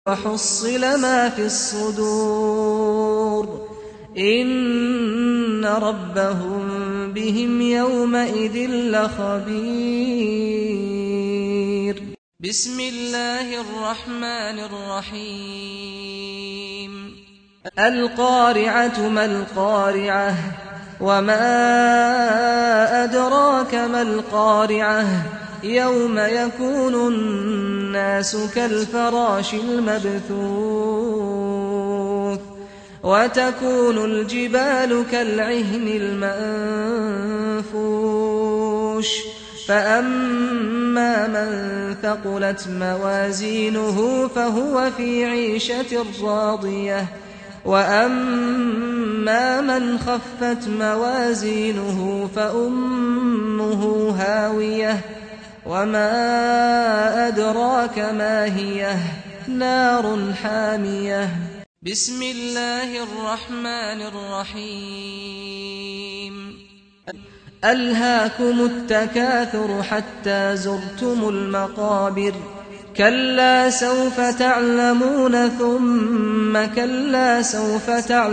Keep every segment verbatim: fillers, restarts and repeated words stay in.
وحصل ما في الصدور إن ربهم بهم يومئذ لخبير. بسم الله الرحمن الرحيم. القارعة ما القارعة وما أدراك ما القارعة يوم يكون الناس كالفراش المبثوث وتكون الجبال كالعهن المنفوش فأما من ثقلت موازينه فهو في عيشة راضية وأما من خفت موازينه فأمه هاوية وما أدراك ما هي نار حامية. بسم الله الرحمن الرحيم. ألهاكم التكاثر حتى زرتم المقابر كلا سوف تعلمون ثم كلا سوف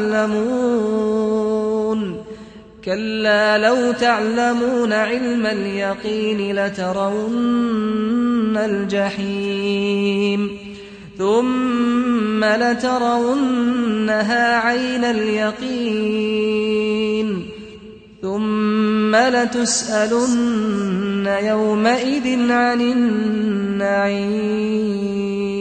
تعلمون كلا لو تعلمون علم اليقين لترون الجحيم ثم لترونها عين اليقين ثم لتسألن يومئذ عن النعيم.